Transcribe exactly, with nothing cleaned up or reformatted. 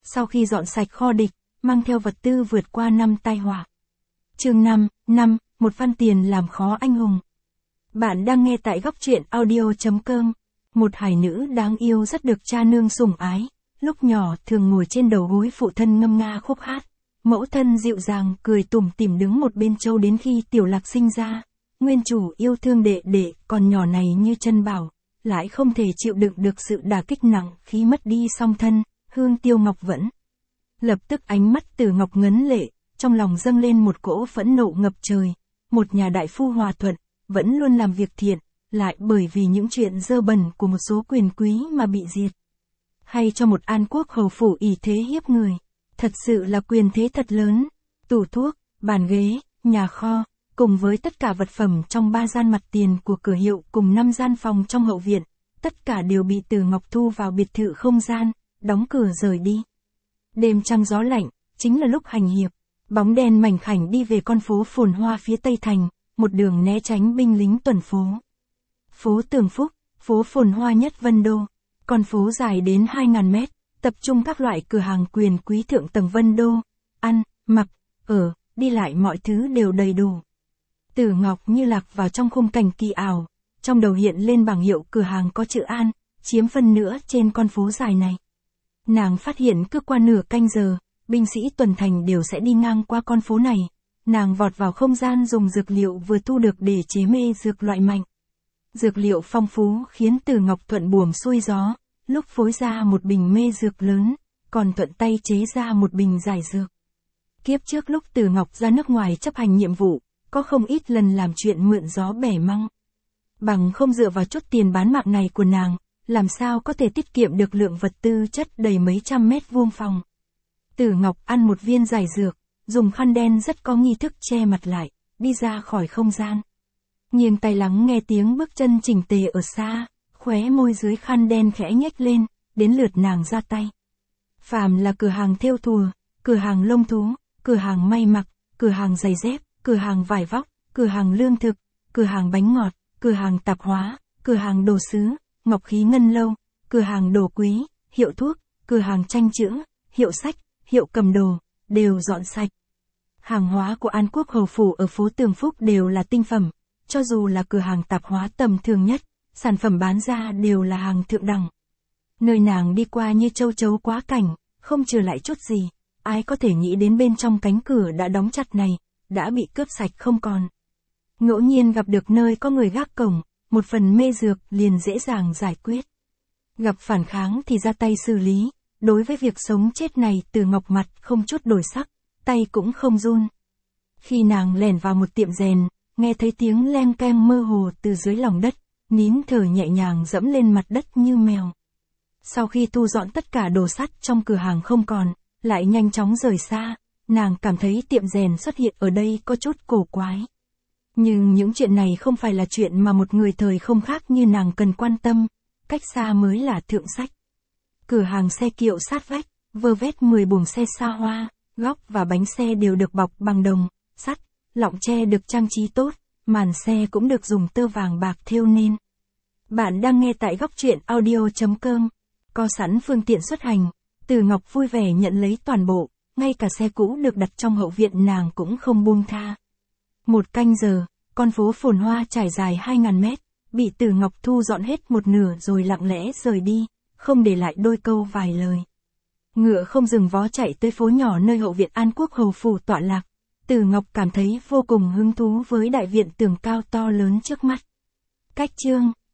sau khi dọn sạch kho địch, mang theo vật tư vượt qua năm tai họa. Chương năm, năm, một văn tiền làm khó anh hùng. Bạn đang nghe tại góc truyện audio chấm com. Một hải nữ đáng yêu rất được cha nương sủng ái, lúc nhỏ thường ngồi trên đầu gối phụ thân ngâm nga khúc hát. Mẫu thân dịu dàng cười tủm tỉm đứng một bên châu đến khi Tiểu Lạc sinh ra. Nguyên chủ yêu thương đệ đệ, còn nhỏ này như chân bảo, lại không thể chịu đựng được sự đả kích nặng khi mất đi song thân, Hương Tiêu Ngọc vẫn. Lập tức ánh mắt Từ Ngọc ngấn lệ, trong lòng dâng lên một cỗ phẫn nộ ngập trời. Một nhà đại phu hòa thuận, vẫn luôn làm việc thiện, lại bởi vì những chuyện dơ bẩn của một số quyền quý mà bị diệt. Hay cho một An Quốc hầu phủ ỷ thế hiếp người. Thật sự là quyền thế thật lớn. Tủ thuốc, bàn ghế, nhà kho, cùng với tất cả vật phẩm trong ba gian mặt tiền của cửa hiệu cùng năm gian phòng trong hậu viện, tất cả đều bị Từ Ngọc thu vào biệt thự không gian, đóng cửa rời đi. Đêm trăng gió lạnh, chính là lúc hành hiệp, bóng đen mảnh khảnh đi về con phố phồn hoa phía Tây Thành, một đường né tránh binh lính tuần phố. Phố Tường Phúc, phố phồn hoa nhất Vân Đô, con phố dài đến hai nghìn mét, tập trung các loại cửa hàng quyền quý thượng tầng Vân Đô, ăn, mặc, ở, đi lại mọi thứ đều đầy đủ. Từ Ngọc như lạc vào trong khung cảnh kỳ ảo, trong đầu hiện lên bảng hiệu cửa hàng có chữ An, chiếm phân nửa trên con phố dài này. Nàng phát hiện cứ qua nửa canh giờ, binh sĩ tuần thành đều sẽ đi ngang qua con phố này. Nàng vọt vào không gian dùng dược liệu vừa thu được để chế mê dược loại mạnh. Dược liệu phong phú khiến Từ Ngọc thuận buồm xuôi gió, lúc phối ra một bình mê dược lớn, còn thuận tay chế ra một bình giải dược. Kiếp trước lúc Từ Ngọc ra nước ngoài chấp hành nhiệm vụ, có không ít lần làm chuyện mượn gió bẻ măng. Bằng không dựa vào chút tiền bán mạng này của nàng, làm sao có thể tiết kiệm được lượng vật tư chất đầy mấy trăm mét vuông phòng. Từ Ngọc ăn một viên giải dược, dùng khăn đen rất có nghi thức che mặt lại, đi ra khỏi không gian. Nghiêng tai lắng nghe tiếng bước chân chỉnh tề ở xa, khóe môi dưới khăn đen khẽ nhếch lên, đến lượt nàng ra tay. Phàm là cửa hàng thêu thùa, cửa hàng lông thú, cửa hàng may mặc, cửa hàng giày dép, cửa hàng vải vóc, cửa hàng lương thực, cửa hàng bánh ngọt, cửa hàng tạp hóa, cửa hàng đồ sứ, ngọc khí ngân lâu, cửa hàng đồ quý, hiệu thuốc, cửa hàng tranh chữ, hiệu sách, hiệu cầm đồ, đều dọn sạch. Hàng hóa của An Quốc hầu phủ ở phố Tường Phúc đều là tinh phẩm, cho dù là cửa hàng tạp hóa tầm thường nhất, sản phẩm bán ra đều là hàng thượng đẳng. Nơi nàng đi qua như châu chấu quá cảnh, không trừ lại chút gì, ai có thể nghĩ đến bên trong cánh cửa đã đóng chặt này, đã bị cướp sạch không còn. Ngẫu nhiên gặp được nơi có người gác cổng, một phần mê dược liền dễ dàng giải quyết. Gặp phản kháng thì ra tay xử lý, đối với việc sống chết này Từ Ngọc mặt không chút đổi sắc, tay cũng không run. Khi nàng lẻn vào một tiệm rèn, nghe thấy tiếng leng keng mơ hồ từ dưới lòng đất, nín thở nhẹ nhàng dẫm lên mặt đất như mèo. Sau khi thu dọn tất cả đồ sắt trong cửa hàng không còn, lại nhanh chóng rời xa, nàng cảm thấy tiệm rèn xuất hiện ở đây có chút cổ quái. Nhưng những chuyện này không phải là chuyện mà một người thời không khác như nàng cần quan tâm, cách xa mới là thượng sách. Cửa hàng xe kiệu sát vách, vơ vét mười buồng xe xa hoa, góc và bánh xe đều được bọc bằng đồng, sắt, lọng tre được trang trí tốt, màn xe cũng được dùng tơ vàng bạc thêu nên. Bạn đang nghe tại góc truyện audio chấm com. Có sẵn phương tiện xuất hành, Từ Ngọc vui vẻ nhận lấy toàn bộ, ngay cả xe cũ được đặt trong hậu viện nàng cũng không buông tha. Một canh giờ, con phố phồn hoa trải dài hai nghìn mét, bị Từ Ngọc thu dọn hết một nửa rồi lặng lẽ rời đi, không để lại đôi câu vài lời. Ngựa không dừng vó chạy tới phố nhỏ nơi hậu viện An Quốc hầu phủ tọa lạc. Từ Ngọc cảm thấy vô cùng hứng thú với đại viện tường cao to lớn trước mắt. Cách chương